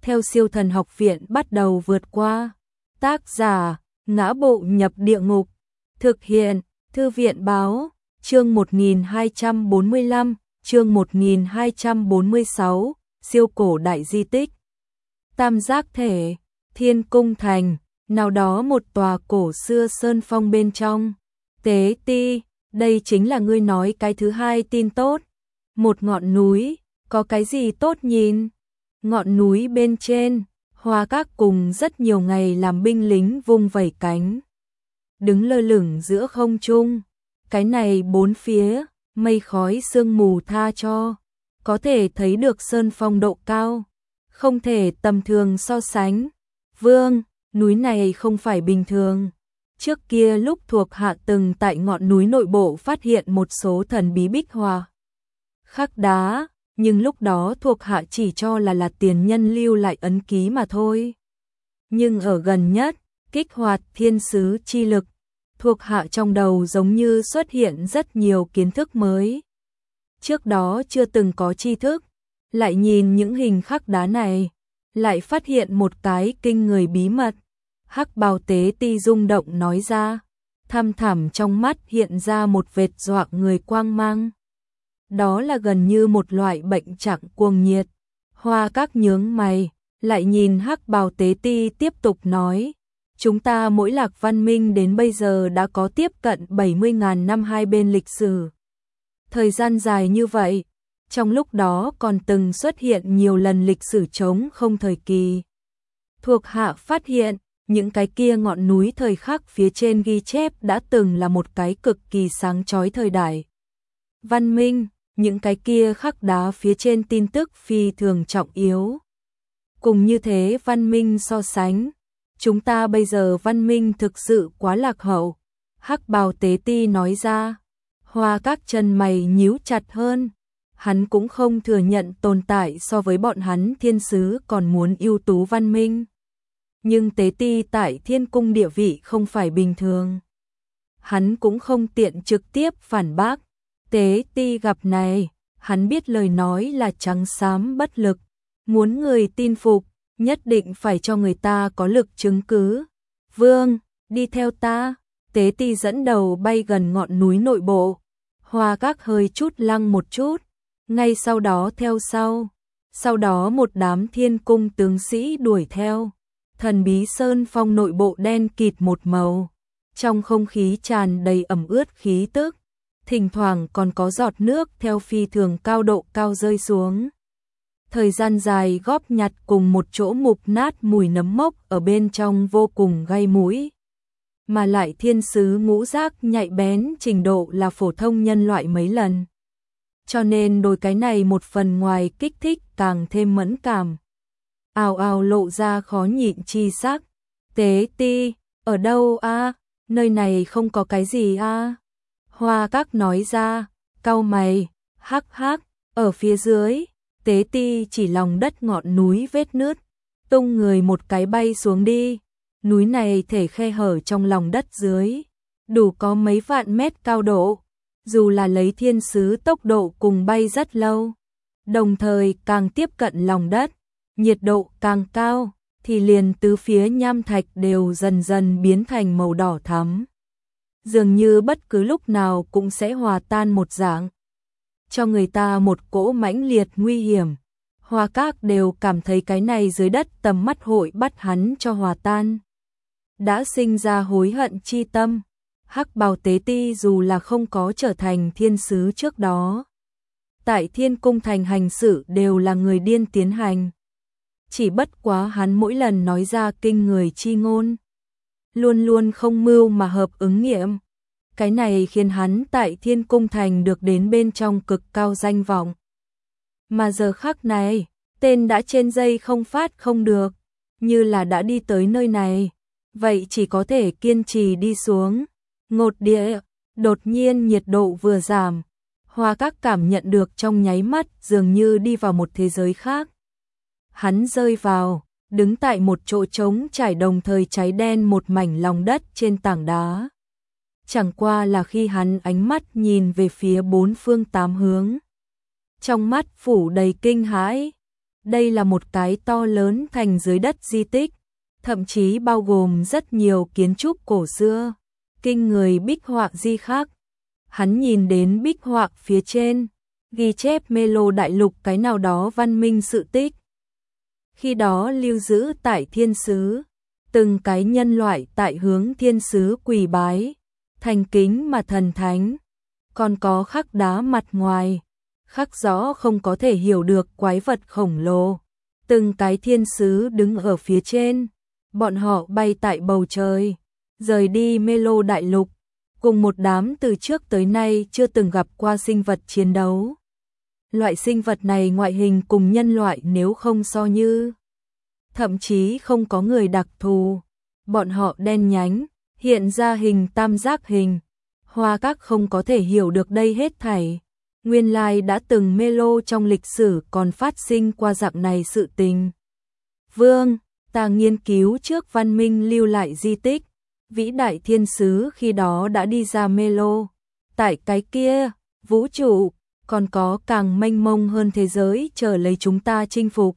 theo Siêu Thần Học Viện bắt đầu vượt qua. Tác giả: Ngã Bộ Nhập Địa Ngục. Thực hiện: Thư viện báo. Chương 1245, chương 1246, siêu cổ đại di tích. Tam giác thể, Thiên Cung Thành, nào đó một tòa cổ xưa sơn phong bên trong. Tế Ti, đây chính là ngươi nói cái thứ hai tin tốt. Một ngọn núi, có cái gì tốt nhìn? Ngọn núi bên trên, Hoa Các cùng rất nhiều ngày làm binh lính vung vẩy cánh, đứng lơ lửng giữa không trung. Cái này bốn phía, mây khói sương mù tha cho, có thể thấy được sơn phong độ cao, không thể tầm thường so sánh. Vương, núi này không phải bình thường. Trước kia lúc thuộc hạ từng tại ngọn núi nội bộ phát hiện một số thần bí bích họa khắc đá, nhưng lúc đó thuộc hạ chỉ cho là tiền nhân lưu lại ấn ký mà thôi. Nhưng ở gần nhất, kích hoạt thiên sứ chi lực, thuộc hạ trong đầu giống như xuất hiện rất nhiều kiến thức mới. Trước đó chưa từng có tri thức, lại nhìn những hình khắc đá này, lại phát hiện một cái kinh người bí mật. Hắc Bào Tế Ti rung động nói ra, thăm thẳm trong mắt hiện ra một vệt dọa người quang mang. Đó là gần như một loại bệnh trạng cuồng nhiệt. Hoa Các nhướng mày, lại nhìn Hắc Bào Tế Ti tiếp tục nói, chúng ta mỗi lạc văn minh đến bây giờ đã có tiếp cận 70.000 năm hai bên lịch sử. Thời gian dài như vậy, trong lúc đó còn từng xuất hiện nhiều lần lịch sử trống không thời kỳ. Thuộc hạ phát hiện, những cái kia ngọn núi thời khắc phía trên ghi chép đã từng là một cái cực kỳ sáng chói thời đại văn minh, những cái kia khắc đá phía trên tin tức phi thường trọng yếu. Cùng như thế văn minh so sánh, chúng ta bây giờ văn minh thực sự quá lạc hậu. Hắc Bào Tế Ti nói ra. Hoa Các chân mày nhíu chặt hơn. Hắn cũng không thừa nhận tồn tại so với bọn hắn thiên sứ còn muốn ưu tú văn minh. Nhưng Tế Ti tại Thiên Cung địa vị không phải bình thường. Hắn cũng không tiện trực tiếp phản bác. Tế Ti gặp này, hắn biết lời nói là trắng xám bất lực. Muốn người tin phục, nhất định phải cho người ta có lực chứng cứ. Vương, đi theo ta. Tế Ti dẫn đầu bay gần ngọn núi nội bộ. Hoa Các hơi chút lăng một chút, ngay sau đó theo sau. Sau đó một đám thiên cung tướng sĩ đuổi theo. Thần bí sơn phong nội bộ đen kịt một màu. Trong không khí tràn đầy ẩm ướt khí tức. Thỉnh thoảng còn có giọt nước theo phi thường cao độ cao rơi xuống. Thời gian dài góp nhặt cùng một chỗ mục nát mùi nấm mốc ở bên trong vô cùng gây mũi. Mà lại thiên sứ ngũ giác nhạy bén trình độ là phổ thông nhân loại mấy lần. Cho nên đôi cái này một phần ngoài kích thích càng thêm mẫn cảm. Ào ào lộ ra khó nhịn chi sắc. Tế Ti, ở đâu a? Nơi này không có cái gì a? Hoa Các nói ra, cau mày, hắc hắc, ở phía dưới. Tế Ti chỉ lòng đất ngọn núi vết nứt, tung người một cái bay xuống đi. Núi này thể khe hở trong lòng đất dưới, đủ có mấy vạn mét cao độ. Dù là lấy thiên sứ tốc độ cùng bay rất lâu, đồng thời càng tiếp cận lòng đất, nhiệt độ càng cao, thì liền tứ phía nham thạch đều dần dần biến thành màu đỏ thắm. Dường như bất cứ lúc nào cũng sẽ hòa tan một dạng. Cho người ta một cỗ mãnh liệt nguy hiểm. Hoa Các đều cảm thấy cái này dưới đất tầm mắt hội bắt hắn cho hòa tan. Đã sinh ra hối hận chi tâm. Hắc Bào Tế Ti dù là không có trở thành thiên sứ trước đó, tại Thiên Cung Thành hành sự đều là người điên tiến hành. Chỉ bất quá hắn mỗi lần nói ra kinh người chi ngôn, luôn luôn không mưu mà hợp ứng nghiệm. Cái này khiến hắn tại Thiên Cung Thành được đến bên trong cực cao danh vọng. Mà giờ khắc này, tên đã trên dây không phát không được, như là đã đi tới nơi này, vậy chỉ có thể kiên trì đi xuống. Ngột địa, đột nhiên nhiệt độ vừa giảm, Hoa Các cảm nhận được trong nháy mắt dường như đi vào một thế giới khác. Hắn rơi vào, đứng tại một chỗ trống trải đồng thời cháy đen một mảnh lòng đất trên tảng đá. Chẳng qua là khi hắn ánh mắt nhìn về phía bốn phương tám hướng, trong mắt phủ đầy kinh hãi. Đây là một cái to lớn thành dưới đất di tích, thậm chí bao gồm rất nhiều kiến trúc cổ xưa, kinh người bích họa di khắc. Hắn nhìn đến bích họa phía trên, ghi chép Melo đại lục cái nào đó văn minh sự tích. Khi đó lưu giữ tại thiên sứ, từng cái nhân loại tại hướng thiên sứ quỳ bái, thành kính mà thần thánh, còn có khắc đá mặt ngoài, khắc rõ không có thể hiểu được quái vật khổng lồ. Từng cái thiên sứ đứng ở phía trên, bọn họ bay tại bầu trời, rời đi Melo đại lục, cùng một đám từ trước tới nay chưa từng gặp qua sinh vật chiến đấu. Loại sinh vật này ngoại hình cùng nhân loại nếu không so như, thậm chí không có người đặc thù, bọn họ đen nhánh, hiện ra hình tam giác hình. Hoa Các không có thể hiểu được đây hết thảy. Nguyên lai đã từng Melo trong lịch sử còn phát sinh qua dạng này sự tình. Vương, ta nghiên cứu trước văn minh lưu lại di tích, vĩ đại thiên sứ khi đó đã đi ra Melo. Tại cái kia, vũ trụ, còn có càng mênh mông hơn thế giới chờ lấy chúng ta chinh phục.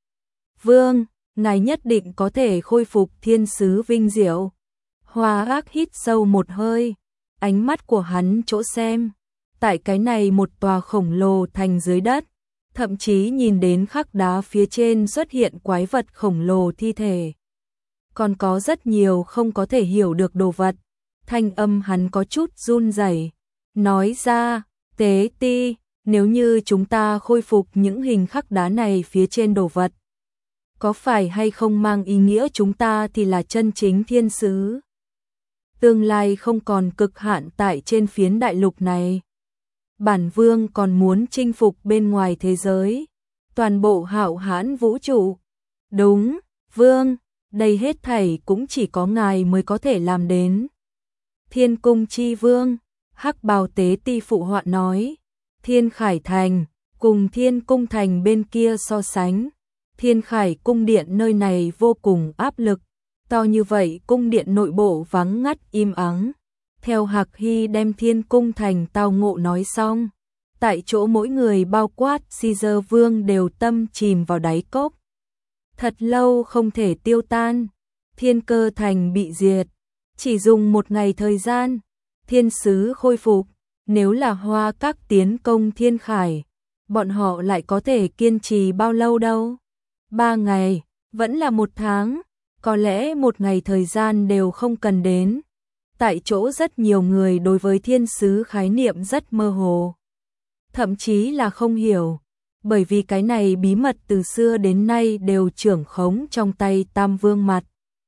Vương, ngài nhất định có thể khôi phục thiên sứ vinh diệu. Hoa Ác hít sâu một hơi, ánh mắt của hắn chỗ xem, tại cái này một tòa khổng lồ thành dưới đất, thậm chí nhìn đến khắc đá phía trên xuất hiện quái vật khổng lồ thi thể. Còn có rất nhiều không có thể hiểu được đồ vật. Thanh âm hắn có chút run rẩy, nói ra, Tế Ti, nếu như chúng ta khôi phục những hình khắc đá này phía trên đồ vật, có phải hay không mang ý nghĩa chúng ta thì là chân chính thiên sứ? Tương lai không còn cực hạn tại trên phiến đại lục này. Bản vương còn muốn chinh phục bên ngoài thế giới, toàn bộ hạo hãn vũ trụ. Đúng, vương, đây hết thảy cũng chỉ có ngài mới có thể làm đến. Thiên cung chi vương, Hắc Bào Tế Ti phụ họa nói, Thiên Khải Thành, cùng Thiên Cung Thành bên kia so sánh, Thiên Khải Cung Điện nơi này vô cùng áp lực, to như vậy cung điện nội bộ vắng ngắt im ắng. Theo Hạc Hy đem Thiên Cung Thành tao ngộ nói xong, tại chỗ mỗi người bao quát Caesar Vương đều tâm chìm vào đáy cốc. Thật lâu không thể tiêu tan, Thiên Cơ Thành bị diệt, chỉ dùng một ngày thời gian, thiên sứ khôi phục. Nếu là Hoa Các tiến công Thiên Khải, bọn họ lại có thể kiên trì bao lâu đâu? 3 ngày, vẫn là 1 tháng, có lẽ 1 ngày thời gian đều không cần đến. Tại chỗ rất nhiều người đối với thiên sứ khái niệm rất mơ hồ, thậm chí là không hiểu, bởi vì cái này bí mật từ xưa đến nay đều trưởng khống trong tay Tam Vương Mặt.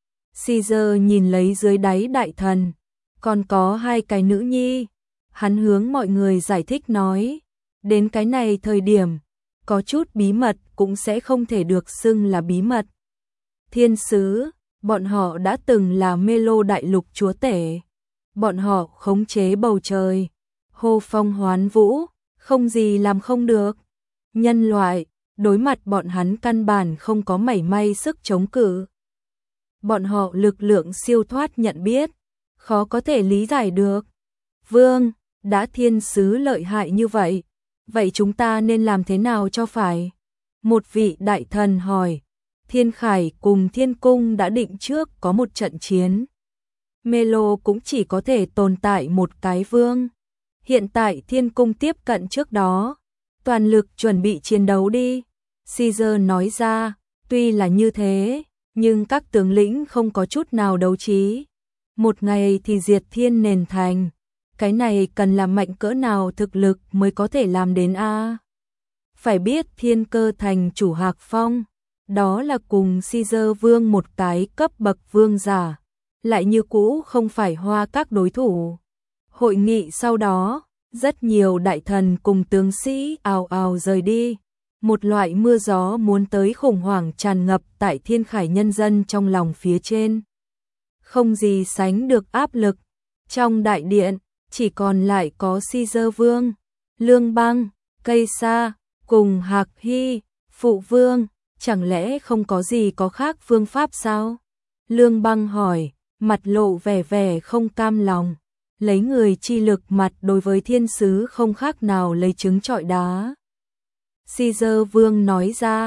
Caesar nhìn lấy dưới đáy đại thần, còn có 2 cái nữ nhi, hắn hướng mọi người giải thích nói, đến cái này thời điểm, có chút bí mật cũng sẽ không thể được xưng là bí mật. Thiên sứ, bọn họ đã từng là Melo đại lục chúa tể, bọn họ khống chế bầu trời, hô phong hoán vũ, không gì làm không được. Nhân loại, đối mặt bọn hắn căn bản không có mảy may sức chống cự. Bọn họ lực lượng siêu thoát nhận biết, khó có thể lý giải được. Vương, đã thiên sứ lợi hại như vậy, vậy chúng ta nên làm thế nào cho phải? Một vị đại thần hỏi. Thiên Khải cùng Thiên Cung đã định trước có một trận chiến. Melo cũng chỉ có thể tồn tại một cái vương. Hiện tại Thiên Cung tiếp cận trước đó, toàn lực chuẩn bị chiến đấu đi. Caesar nói ra, tuy là như thế, nhưng các tướng lĩnh không có chút nào đấu trí. Một ngày thì diệt thiên nền thành. Cái này cần làm mạnh cỡ nào thực lực mới có thể làm đến a? Phải biết Thiên Cơ Thành chủ Hạc Phong, đó là cùng Caesar Vương một cái cấp bậc vương giả, lại như cũ không phải Hoa Các đối thủ. Hội nghị sau đó, rất nhiều đại thần cùng tướng sĩ ào ào rời đi. Một loại mưa gió muốn tới khủng hoảng tràn ngập tại Thiên Khải nhân dân trong lòng phía trên. Không gì sánh được áp lực. Trong đại điện, chỉ còn lại có Caesar Vương, Lương Băng, Cây Sa, cùng Hạc Hy, Phụ Vương. Chẳng lẽ không có gì có khác phương pháp sao? Lương Băng hỏi, mặt lộ vẻ vẻ không cam lòng. Lấy người chi lực mặt đối với thiên sứ không khác nào lấy trứng trọi đá. Caesar Vương nói ra,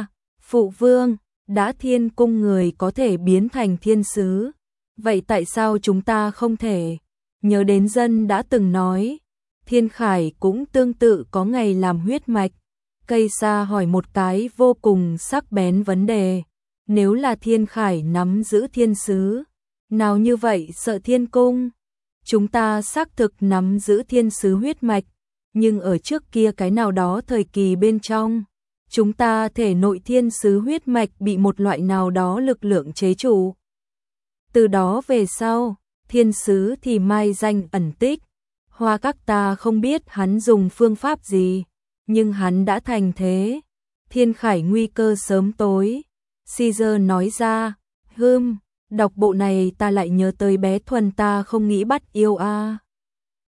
Phụ vương, đã thiên cung người có thể biến thành thiên sứ, vậy tại sao chúng ta không thể? Nhớ đến dân đã từng nói, Thiên Khải cũng tương tự có ngày làm huyết mạch. Cây sa hỏi một cái vô cùng sắc bén vấn đề, nếu là Thiên Khải nắm giữ thiên sứ, nào như vậy sợ thiên cung? Chúng ta xác thực nắm giữ thiên sứ huyết mạch, nhưng ở trước kia cái nào đó thời kỳ bên trong, chúng ta thể nội thiên sứ huyết mạch bị một loại nào đó lực lượng chế trụ. Từ đó về sau, thiên sứ thì mai danh ẩn tích, Hoa Các ta không biết hắn dùng phương pháp gì, nhưng hắn đã thành thế. Thiên Khải nguy cơ sớm tối. Caesar nói ra, đọc bộ này ta lại nhớ tới bé Thuần ta không nghĩ bắt yêu a.